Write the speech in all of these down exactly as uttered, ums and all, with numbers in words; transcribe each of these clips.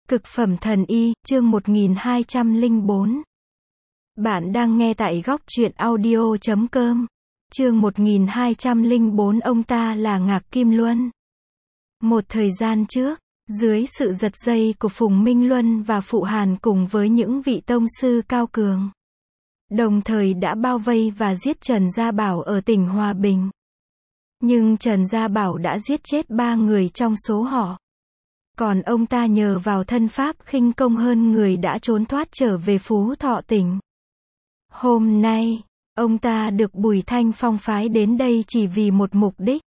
Cực phẩm thần y, chương một nghìn hai trăm lẻ bốn. Bạn đang nghe tại góc truyện audio chấm com. Chương một nghìn hai trăm lẻ bốn, ông ta là Ngạc Kim Luân. Một thời gian trước, dưới sự giật dây của Phùng Minh Luân và Phụ Hàn cùng với những vị tông sư cao cường, đồng thời đã bao vây và giết Trần Gia Bảo ở tỉnh Hòa Bình. Nhưng Trần Gia Bảo đã giết chết ba người trong số họ. Còn ông ta nhờ vào thân pháp khinh công hơn người đã trốn thoát trở về Phú Thọ tỉnh. Hôm nay, ông ta được Bùi Thanh Phong phái đến đây chỉ vì một mục đích.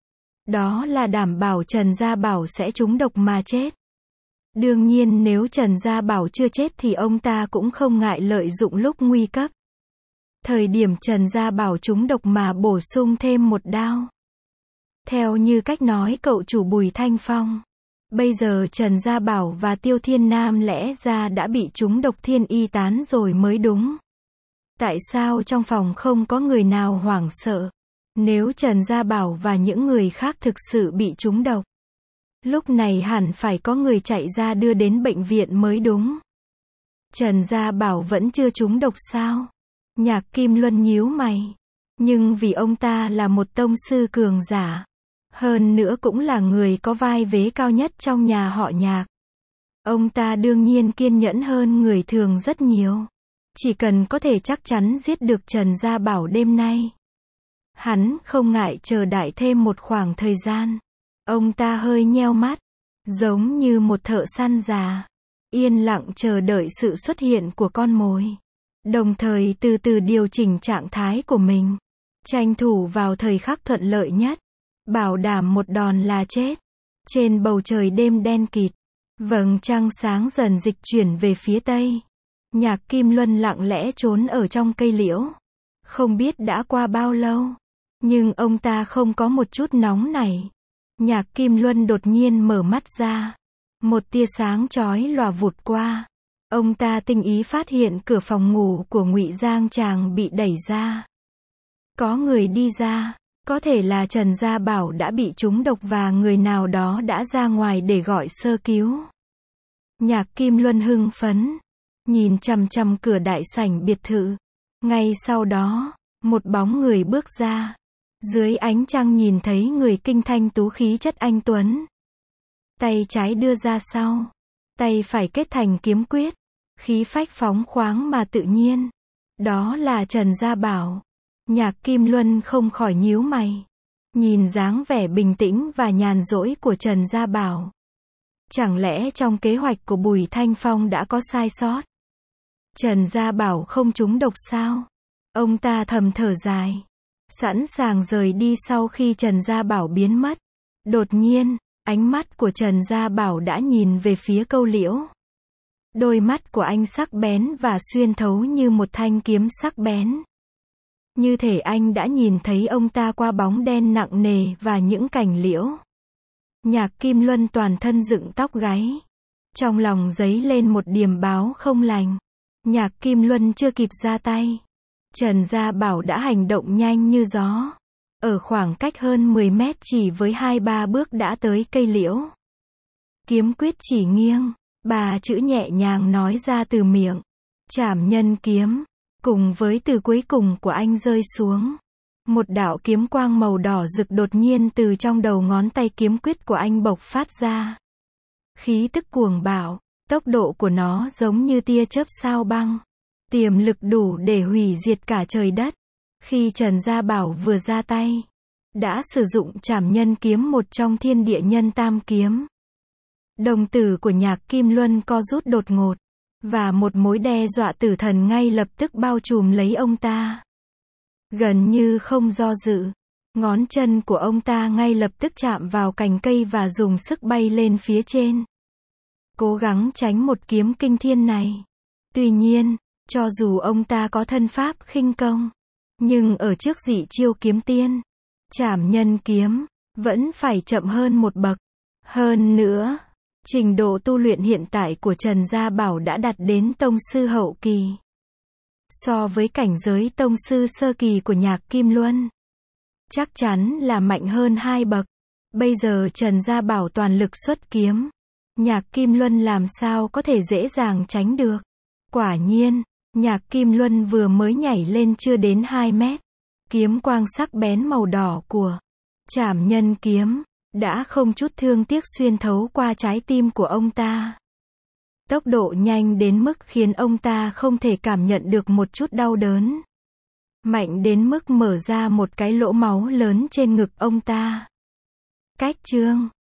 Đó là đảm bảo Trần Gia Bảo sẽ trúng độc mà chết. Đương nhiên nếu Trần Gia Bảo chưa chết thì ông ta cũng không ngại lợi dụng lúc nguy cấp. Thời điểm Trần Gia Bảo trúng độc mà bổ sung thêm một đao. Theo như cách nói cậu chủ Bùi Thanh Phong, bây giờ Trần Gia Bảo và Tiêu Thiên Nam lẽ ra đã bị trúng độc thiên y tán rồi mới đúng. Tại sao trong phòng không có người nào hoảng sợ? Nếu Trần Gia Bảo và những người khác thực sự bị trúng độc, lúc này hẳn phải có người chạy ra đưa đến bệnh viện mới đúng. Trần Gia Bảo vẫn chưa trúng độc sao? Nhạc Kim Luân nhíu mày. Nhưng vì ông ta là một tông sư cường giả, hơn nữa cũng là người có vai vế cao nhất trong nhà họ Nhạc, ông ta đương nhiên kiên nhẫn hơn người thường rất nhiều. Chỉ cần có thể chắc chắn giết được Trần Gia Bảo đêm nay, hắn không ngại chờ đợi thêm một khoảng thời gian. Ông ta hơi nheo mắt, giống như một thợ săn già, yên lặng chờ đợi sự xuất hiện của con mồi, đồng thời từ từ điều chỉnh trạng thái của mình, tranh thủ vào thời khắc thuận lợi nhất, bảo đảm một đòn là chết. Trên bầu trời đêm đen kịt, vầng trăng sáng dần dịch chuyển về phía tây. Nhạc Kim Luân lặng lẽ trốn ở trong cây liễu. Không biết đã qua bao lâu, nhưng ông ta không có một chút nóng nảy. Nhạc Kim Luân đột nhiên mở mắt ra. Một tia sáng chói lòa vụt qua. Ông ta tinh ý phát hiện cửa phòng ngủ của Ngụy Giang Tràng bị đẩy ra. Có người đi ra. Có thể là Trần Gia Bảo đã bị trúng độc và người nào đó đã ra ngoài để gọi sơ cứu. Nhạc Kim Luân hưng phấn, nhìn chằm chằm cửa đại sảnh biệt thự. Ngay sau đó, một bóng người bước ra. Dưới ánh trăng nhìn thấy người kinh thanh tú khí chất anh tuấn. Tay trái đưa ra sau, tay phải kết thành kiếm quyết, khí phách phóng khoáng mà tự nhiên. Đó là Trần Gia Bảo. Nhạc Kim Luân không khỏi nhíu mày, nhìn dáng vẻ bình tĩnh và nhàn rỗi của Trần Gia Bảo. Chẳng lẽ trong kế hoạch của Bùi Thanh Phong đã có sai sót? Trần Gia Bảo không trúng độc sao? Ông ta thầm thở dài, sẵn sàng rời đi sau khi Trần Gia Bảo biến mất. Đột nhiên, ánh mắt của Trần Gia Bảo đã nhìn về phía câu liễu. Đôi mắt của anh sắc bén và xuyên thấu như một thanh kiếm sắc bén. Như thể anh đã nhìn thấy ông ta qua bóng đen nặng nề và những cành liễu. Nhạc Kim Luân toàn thân dựng tóc gáy. Trong lòng dấy lên một điềm báo không lành. Nhạc Kim Luân chưa kịp ra tay, Trần Gia Bảo đã hành động nhanh như gió. Ở khoảng cách hơn mười mét chỉ với hai ba bước đã tới cây liễu. Kiếm quyết chỉ nghiêng, ba chữ nhẹ nhàng nói ra từ miệng. Trảm nhân kiếm. Cùng với từ cuối cùng của anh rơi xuống, một đạo kiếm quang màu đỏ rực đột nhiên từ trong đầu ngón tay kiếm quyết của anh bộc phát ra. Khí tức cuồng bạo, tốc độ của nó giống như tia chớp sao băng, tiềm lực đủ để hủy diệt cả trời đất. Khi Trần Gia Bảo vừa ra tay, đã sử dụng trảm nhân kiếm, một trong thiên địa nhân tam kiếm. Đồng tử của Nhạc Kim Luân co rút đột ngột, và một mối đe dọa tử thần ngay lập tức bao trùm lấy ông ta. Gần như không do dự, ngón chân của ông ta ngay lập tức chạm vào cành cây và dùng sức bay lên phía trên, cố gắng tránh một kiếm kinh thiên này. Tuy nhiên, cho dù ông ta có thân pháp khinh công, nhưng ở trước dị chiêu kiếm tiên, trảm nhân kiếm, vẫn phải chậm hơn một bậc. Hơn nữa, trình độ tu luyện hiện tại của Trần Gia Bảo đã đạt đến tông sư hậu kỳ. So với cảnh giới tông sư sơ kỳ của Nhạc Kim Luân, chắc chắn là mạnh hơn hai bậc. Bây giờ Trần Gia Bảo toàn lực xuất kiếm, Nhạc Kim Luân làm sao có thể dễ dàng tránh được. Quả nhiên, Nhạc Kim Luân vừa mới nhảy lên chưa đến hai mét. Kiếm quang sắc bén màu đỏ của Trảm Nhân kiếm đã không chút thương tiếc xuyên thấu qua trái tim của ông ta. Tốc độ nhanh đến mức khiến ông ta không thể cảm nhận được một chút đau đớn. Mạnh đến mức mở ra một cái lỗ máu lớn trên ngực ông ta. Cách chương